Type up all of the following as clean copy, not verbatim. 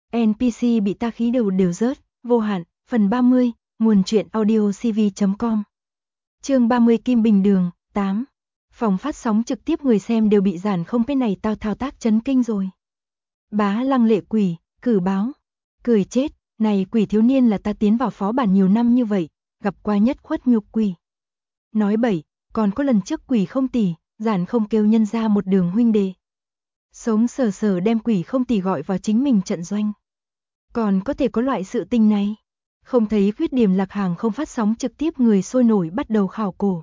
NPC bị ta khí đầu đều rớt, vô hạn, phần 30, nguồn truyện audio cv.com. Chương 30 Kim Bình Đường, 8. Phòng phát sóng trực tiếp người xem đều bị giản không cái này tao thao tác chấn kinh rồi. Bá Lăng Lệ Quỷ, cử báo. Cười chết, này quỷ thiếu niên là ta tiến vào phó bản nhiều năm như vậy, gặp qua nhất khuất nhục quỷ. Nói bậy, còn có lần trước quỷ không tỷ, giản không kêu nhân ra một đường huynh đệ. Sống sờ sờ đem quỷ không tỷ gọi vào chính mình trận doanh. Còn có thể có loại sự tình này. Không thấy khuyết điểm lạc hàng không phát sóng trực tiếp người sôi nổi bắt đầu khảo cổ.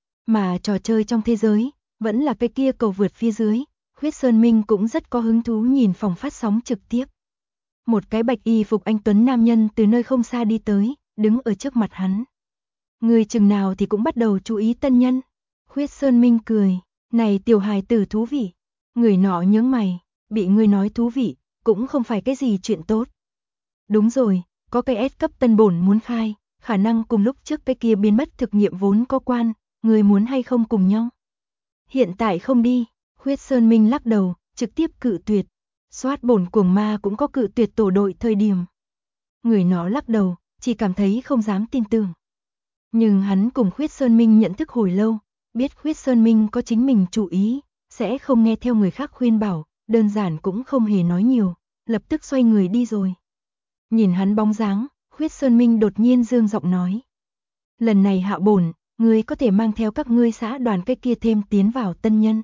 Mà trò chơi trong thế giới, vẫn là cái kia cầu vượt phía dưới, Khuyết Sơn Minh cũng rất có hứng thú nhìn phòng phát sóng trực tiếp. Một cái bạch y phục anh tuấn nam nhân từ nơi không xa đi tới, đứng ở trước mặt hắn. Người chừng nào thì cũng bắt đầu chú ý tân nhân. Khuyết Sơn Minh cười, này tiểu hài tử thú vị. Người nọ nhướng mày, bị người nói thú vị, cũng không phải cái gì chuyện tốt. Đúng rồi, có cái S cấp tân bổn muốn khai, khả năng cùng lúc trước cái kia biến mất thực nghiệm vốn có quan, người muốn hay không cùng nhau. Hiện tại không đi, Khuyết Sơn Minh lắc đầu, trực tiếp cự tuyệt. Soát bổn cuồng ma cũng có cự tuyệt tổ đội thời điểm. Người nó lắc đầu, chỉ cảm thấy không dám tin tưởng. Nhưng hắn cùng Khuyết Sơn Minh nhận thức hồi lâu, biết Khuyết Sơn Minh có chính mình chủ ý, sẽ không nghe theo người khác khuyên bảo, đơn giản cũng không hề nói nhiều, lập tức xoay người đi rồi. Nhìn hắn bóng dáng, Khuyết Sơn Minh đột nhiên dương giọng nói. Lần này hạ bổn, ngươi có thể mang theo các ngươi xã đoàn cái kia thêm tiến vào tân nhân.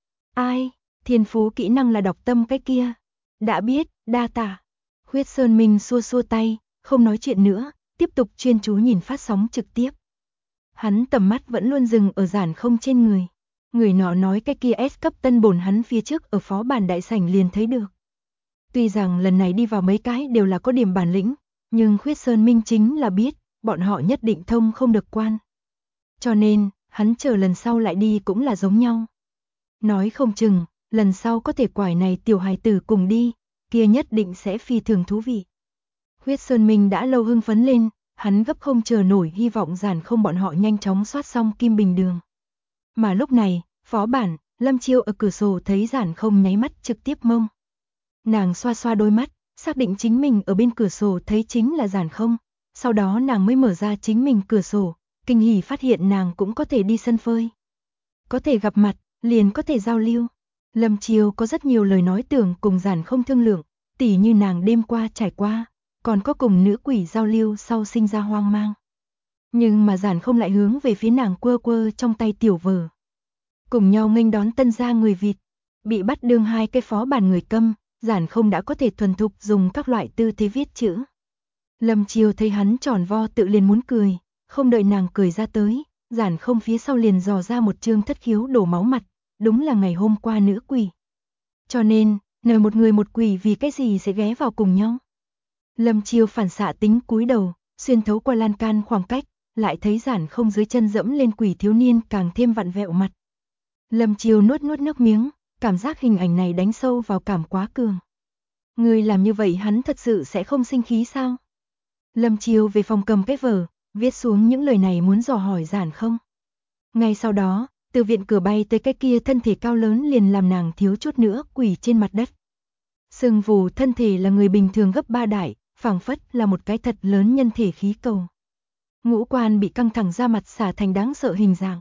Ai? Thiên phú kỹ năng là đọc tâm cái kia. Đã biết, đa tạ. Khuyết Sơn Minh xua xua tay, không nói chuyện nữa, tiếp tục chuyên chú nhìn phát sóng trực tiếp. Hắn tầm mắt vẫn luôn dừng ở giản không trên người. Người nọ nói cái kia S cấp tân bổn hắn phía trước ở phó bản đại sảnh liền thấy được. Tuy rằng lần này đi vào mấy cái đều là có điểm bản lĩnh, nhưng Khuyết Sơn Minh chính là biết, bọn họ nhất định thông không được quan. Cho nên, hắn chờ lần sau lại đi cũng là giống nhau. Nói không chừng, lần sau có thể quải này tiểu hài tử cùng đi, kia nhất định sẽ phi thường thú vị. Khuyết Sơn Minh đã lâu hưng phấn lên, hắn gấp không chờ nổi hy vọng giản không bọn họ nhanh chóng soát xong Kim Bình Đường. Mà lúc này, phó bản, Lâm Chiêu ở cửa sổ thấy giản không nháy mắt trực tiếp mông. Nàng xoa xoa đôi mắt, xác định chính mình ở bên cửa sổ thấy chính là giản không, sau đó nàng mới mở ra chính mình cửa sổ, kinh hỉ phát hiện nàng cũng có thể đi sân phơi. Có thể gặp mặt, liền có thể giao lưu. Lâm Chiêu có rất nhiều lời nói tưởng cùng giản không thương lượng, tỉ như nàng đêm qua trải qua, còn có cùng nữ quỷ giao lưu sau sinh ra hoang mang. Nhưng mà giản không lại hướng về phía nàng quơ quơ trong tay tiểu vở. Cùng nhau nghênh đón tân gia người vịt, bị bắt đương hai cái phó bản người câm, giản không đã có thể thuần thục dùng các loại tư thế viết chữ. Lâm Chiêu thấy hắn tròn vo tự liền muốn cười, không đợi nàng cười ra tới, giản không phía sau liền dò ra một chương thất khiếu đổ máu mặt, đúng là ngày hôm qua nữ quỷ. Cho nên, nời một người một quỷ vì cái gì sẽ ghé vào cùng nhau. Lâm Chiêu phản xạ tính cúi đầu, xuyên thấu qua lan can khoảng cách, lại thấy giản không dưới chân dẫm lên quỷ thiếu niên càng thêm vặn vẹo mặt. Lâm Chiêu nuốt nước miếng, cảm giác hình ảnh này đánh sâu vào cảm quá cường. Người làm như vậy hắn thật sự sẽ không sinh khí sao? Lâm Chiêu về phòng cầm cái vở, viết xuống những lời này muốn dò hỏi giản không. Ngay sau đó, từ viện cửa bay tới cái kia thân thể cao lớn liền làm nàng thiếu chút nữa quỳ trên mặt đất. Sừng vù thân thể là người bình thường gấp 3 đại, phảng phất là một cái thật lớn nhân thể khí cầu. Ngũ quan bị căng thẳng ra mặt xả thành đáng sợ hình dạng.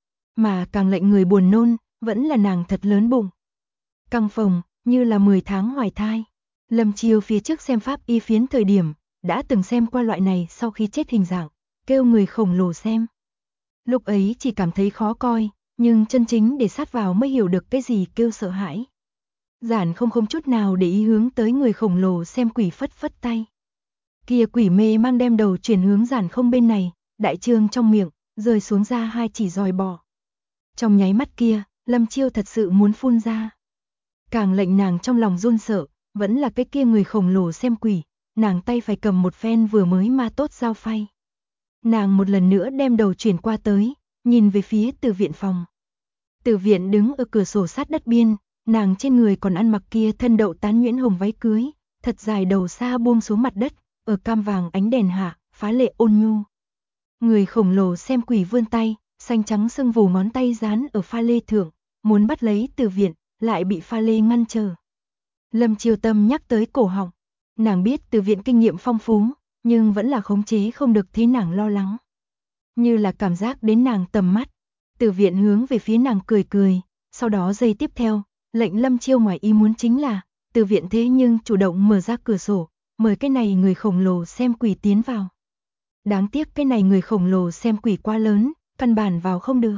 Mà càng lệnh người buồn nôn, vẫn là nàng thật lớn bụng. Căng phồng, như là 10 tháng hoài thai. Lâm Chiêu phía trước xem pháp y phiến thời điểm, đã từng xem qua loại này sau khi chết hình dạng, kêu người khổng lồ xem. Lúc ấy chỉ cảm thấy khó coi, nhưng chân chính để sát vào mới hiểu được cái gì kêu sợ hãi. Giản không chút nào để ý hướng tới người khổng lồ xem quỷ phất phất tay. Kia quỷ mê mang đem đầu chuyển hướng giản không bên này, đại trương trong miệng, rơi xuống ra hai chỉ dòi bò. Trong nháy mắt kia, Lâm Chiêu thật sự muốn phun ra. Càng lệnh nàng trong lòng run sợ, vẫn là cái kia người khổng lồ xem quỷ, nàng tay phải cầm một phen vừa mới ma tốt dao phay. Nàng một lần nữa đem đầu chuyển qua tới, nhìn về phía Từ Viện phòng. Từ Viện đứng ở cửa sổ sát đất biên, nàng trên người còn ăn mặc kia thân đậu tán nhuyễn hồng váy cưới, thật dài đầu xa buông xuống mặt đất, ở cam vàng ánh đèn hạ, phá lệ ôn nhu. Người khổng lồ xem quỷ vươn tay, xanh trắng sưng vù ngón tay dán ở pha lê thượng, muốn bắt lấy Từ Viện, lại bị pha lê ngăn trở. Lâm Chiêu tâm nhắc tới cổ họng, Nàng biết Từ Viện kinh nghiệm phong phú, nhưng vẫn là khống chế không được thế nàng lo lắng. Như là cảm giác đến nàng tầm mắt. Từ Viện hướng về phía nàng cười cười, sau đó giây tiếp theo, lệnh Lâm Chiêu ngoài ý muốn chính là, Từ Viện thế nhưng chủ động mở ra cửa sổ, mời cái này người khổng lồ xem quỷ tiến vào. Đáng tiếc cái này người khổng lồ xem quỷ quá lớn, căn bản vào không được.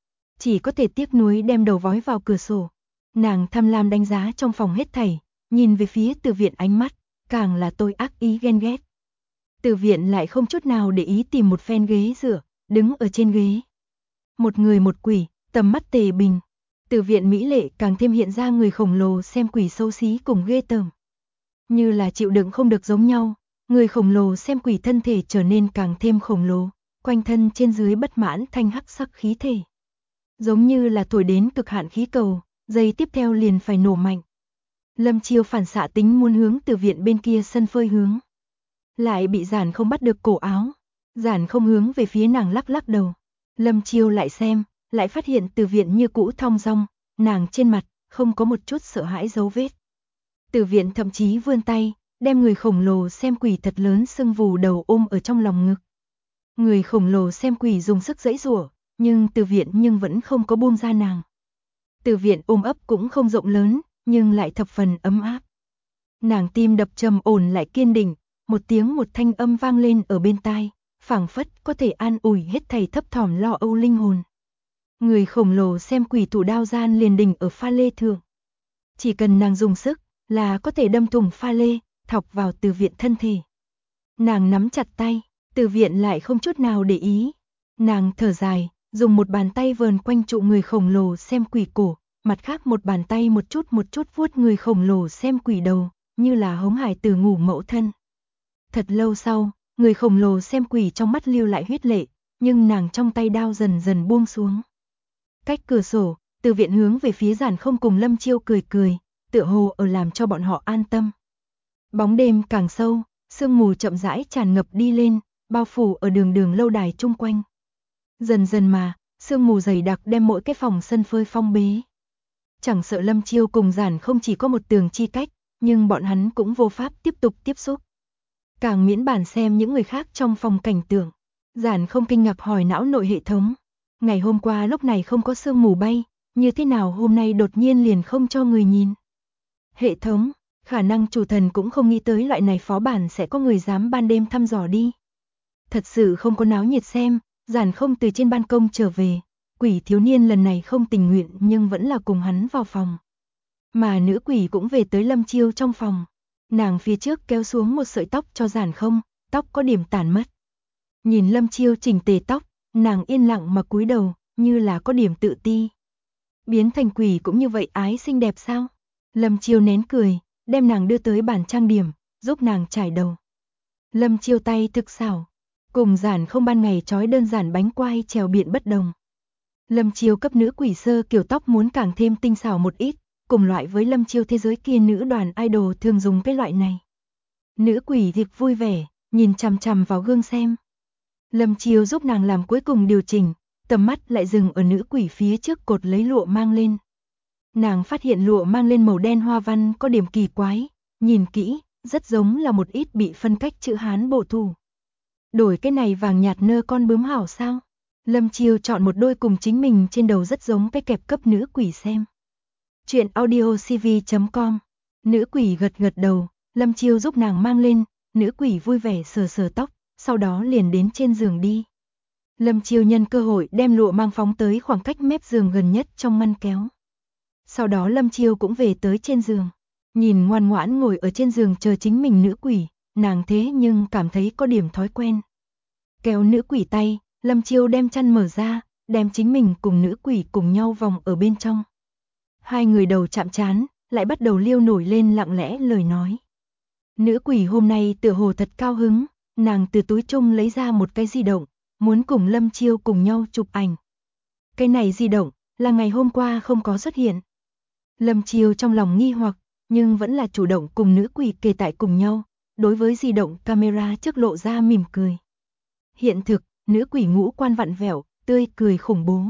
Chỉ có thể tiếc nuối đem đầu vói vào cửa sổ. Nàng tham lam đánh giá trong phòng hết thảy, nhìn về phía Từ Viện ánh mắt, càng là tôi ác ý ghen ghét. Từ Viện lại không chút nào để ý tìm một phen ghế dựa, đứng ở trên ghế. Một người một quỷ, tầm mắt tề bình. Từ Viện mỹ lệ càng thêm hiện ra người khổng lồ xem quỷ xấu xí cùng ghê tởm. Như là chịu đựng không được giống nhau, người khổng lồ xem quỷ thân thể trở nên càng thêm khổng lồ, quanh thân trên dưới bất mãn thanh hắc sắc khí thể. Giống như là thổi đến cực hạn khí cầu, giây tiếp theo liền phải nổ mạnh. Lâm Chiêu phản xạ tính muốn hướng Từ Viện bên kia sân phơi hướng. Lại bị Giản Không bắt được cổ áo. Giản Không hướng về phía nàng lắc lắc đầu. Lâm Chiêu lại xem, lại phát hiện Từ Viện như cũ thong dong, nàng trên mặt không có một chút sợ hãi dấu vết. Từ Viện thậm chí vươn tay, đem người khổng lồ xem quỷ thật lớn sưng vù đầu ôm ở trong lòng ngực. Người khổng lồ xem quỷ dùng sức giãy giụa, nhưng Từ Viện nhưng vẫn không có buông ra nàng. Từ Viện ôm ấp cũng không rộng lớn, nhưng lại thập phần ấm áp. Nàng tim đập trầm ổn lại kiên định, một tiếng một thanh âm vang lên ở bên tai, phảng phất có thể an ủi hết thảy thấp thỏm lo âu linh hồn. Người khổng lồ xem quỷ thủ đao gian liền đình ở pha lê thượng. Chỉ cần nàng dùng sức là có thể đâm thủng pha lê, thọc vào Từ Viện thân thể. Nàng nắm chặt tay, Từ Viện lại không chút nào để ý. Nàng thở dài, dùng một bàn tay vờn quanh trụ người khổng lồ xem quỷ cổ, mặt khác một bàn tay một chút vuốt người khổng lồ xem quỷ đầu, như là hống hải tử ngủ mẫu thân. Thật lâu sau, người khổng lồ xem quỷ trong mắt lưu lại huyết lệ, nhưng nàng trong tay đao dần dần buông xuống. Cách cửa sổ, Từ Viện hướng về phía Giản Không cùng Lâm Chiêu cười cười, tựa hồ ở làm cho bọn họ an tâm. Bóng đêm càng sâu, sương mù chậm rãi tràn ngập đi lên, bao phủ ở đường đường lâu đài chung quanh. Dần dần mà, sương mù dày đặc đem mỗi cái phòng sân phơi phong bế. Chẳng sợ Lâm Chiêu cùng Giản Không chỉ có một tường chi cách, nhưng bọn hắn cũng vô pháp tiếp tục tiếp xúc. Càng miễn bản xem những người khác trong phòng cảnh tượng. Giản Không kinh ngạc hỏi não nội hệ thống. Ngày hôm qua lúc này không có sương mù bay, như thế nào hôm nay đột nhiên liền không cho người nhìn. Hệ thống, khả năng chủ thần cũng không nghĩ tới loại này phó bản sẽ có người dám ban đêm thăm dò đi. Thật sự không có náo nhiệt xem, Giản Không từ trên ban công trở về. Quỷ thiếu niên lần này không tình nguyện nhưng vẫn là cùng hắn vào phòng. Mà nữ quỷ cũng về tới Lâm Chiêu trong phòng. Nàng phía trước kéo xuống một sợi tóc cho Giản Không, tóc có điểm tàn mất. Nhìn Lâm Chiêu chỉnh tề tóc, nàng yên lặng mà cúi đầu, như là có điểm tự ti. Biến thành quỷ cũng như vậy ái xinh đẹp sao? Lâm Chiêu nén cười, đem nàng đưa tới bàn trang điểm, giúp nàng trải đầu. Lâm Chiêu tay thực xảo, cùng Giản Không ban ngày trói đơn giản bánh quai trèo biện bất đồng. Lâm Chiêu cấp nữ quỷ sơ kiểu tóc muốn càng thêm tinh xảo một ít, cùng loại với Lâm Chiêu thế giới kia nữ đoàn idol thường dùng cái loại này. Nữ quỷ thực vui vẻ, nhìn chằm chằm vào gương xem. Lâm Chiêu giúp nàng làm cuối cùng điều chỉnh, tầm mắt lại dừng ở nữ quỷ phía trước cột lấy lụa mang lên. Nàng phát hiện lụa mang lên màu đen hoa văn có điểm kỳ quái, nhìn kỹ, rất giống là một ít bị phân cách chữ Hán bộ thủ. Đổi cái này vàng nhạt nơ con bướm hảo sao? Lâm Chiêu chọn một đôi cùng chính mình trên đầu rất giống cái kẹp cấp nữ quỷ xem. Chuyện audiocv.com. Nữ quỷ gật gật đầu, Lâm Chiêu giúp nàng mang lên, nữ quỷ vui vẻ sờ sờ tóc, sau đó liền đến trên giường đi. Lâm Chiêu nhân cơ hội đem lụa mang phóng tới khoảng cách mép giường gần nhất trong ngăn kéo. Sau đó Lâm Chiêu cũng về tới trên giường, nhìn ngoan ngoãn ngồi ở trên giường chờ chính mình nữ quỷ, nàng thế nhưng cảm thấy có điểm thói quen. Kéo nữ quỷ tay, Lâm Chiêu đem chăn mở ra, đem chính mình cùng nữ quỷ cùng nhau vòng ở bên trong. Hai người đầu chạm trán, lại bắt đầu liêu nổi lên lặng lẽ lời nói. Nữ quỷ hôm nay tựa hồ thật cao hứng, nàng từ túi chung lấy ra một cái di động, muốn cùng Lâm Chiêu cùng nhau chụp ảnh. Cái này di động, là ngày hôm qua không có xuất hiện. Lâm Chiêu trong lòng nghi hoặc, nhưng vẫn là chủ động cùng nữ quỷ kề tại cùng nhau, đối với di động camera trước lộ ra mỉm cười. Hiện thực, nữ quỷ ngũ quan vặn vẹo, tươi cười khủng bố.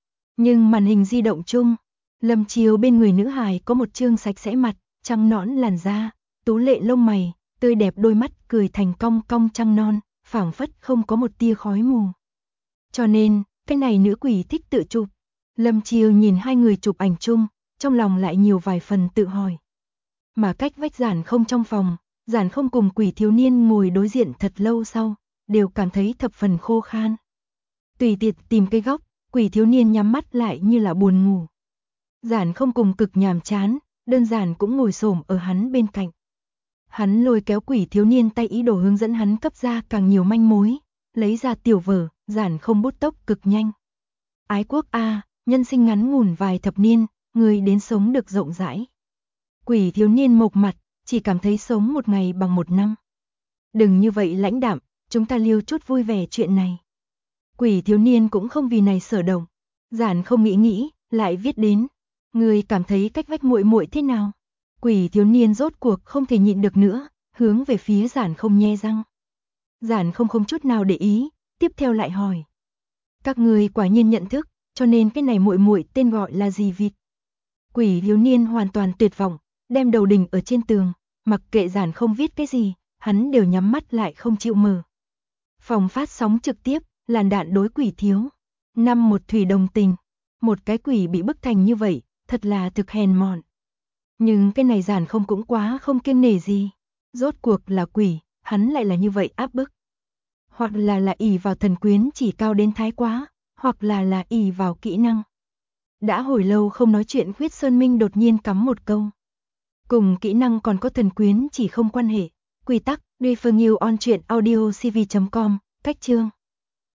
Nhưng màn hình di động chung, Lâm Chiêu bên người nữ hài có một trương sạch sẽ mặt, trắng nõn làn da, tú lệ lông mày, tươi đẹp đôi mắt cười thành cong cong trăng non, phảng phất không có một tia khói mù. Cho nên, cái này nữ quỷ thích tự chụp. Lâm Chiêu nhìn hai người chụp ảnh chung, trong lòng lại nhiều vài phần tự hỏi. Mà cách vách Giản Không trong phòng, Giản Không cùng quỷ thiếu niên ngồi đối diện thật lâu sau, đều cảm thấy thập phần khô khan. Tùy tiện tìm cái góc, quỷ thiếu niên nhắm mắt lại như là buồn ngủ. Giản Không cùng cực nhàm chán, đơn giản cũng ngồi xổm ở hắn bên cạnh. Hắn lôi kéo quỷ thiếu niên tay ý đồ hướng dẫn hắn cấp ra càng nhiều manh mối, lấy ra tiểu vở, Giản Không bút tốc cực nhanh. Ái quốc a, nhân sinh ngắn ngủn vài thập niên, người đến sống được rộng rãi. Quỷ thiếu niên mộc mặt, chỉ cảm thấy sống một ngày bằng một năm. Đừng như vậy lãnh đạm, chúng ta liêu chút vui vẻ chuyện này. Quỷ thiếu niên cũng không vì này sở động. Giản Không nghĩ, lại viết đến. Người cảm thấy cách vách muội muội thế nào? Quỷ thiếu niên rốt cuộc không thể nhịn được nữa, hướng về phía Giản Không nhe răng. Giản Không không chút nào để ý, tiếp theo lại hỏi. Các người quả nhiên nhận thức, cho nên cái này muội muội tên gọi là gì vịt? Quỷ thiếu niên hoàn toàn tuyệt vọng, đem đầu đỉnh ở trên tường, mặc kệ Giản Không viết cái gì, hắn đều nhắm mắt lại không chịu mở. Phòng phát sóng trực tiếp, làn đạn đối quỷ thiếu. Năm một thủy đồng tình, một cái quỷ bị bức thành như vậy, thật là thực hèn mọn. Nhưng cái này Giản Không cũng quá không kiêng nể gì. Rốt cuộc là quỷ, hắn lại là như vậy áp bức. Hoặc là ỷ vào thần quyến chỉ cao đến thái quá, hoặc là ỷ vào kỹ năng. Đã hồi lâu không nói chuyện, Khuyết Sơn Minh đột nhiên cắm một câu. Cùng kỹ năng còn có thần quyến chỉ không quan hệ. Quy tắc, refer new on truyện audio cv.com, cách chương.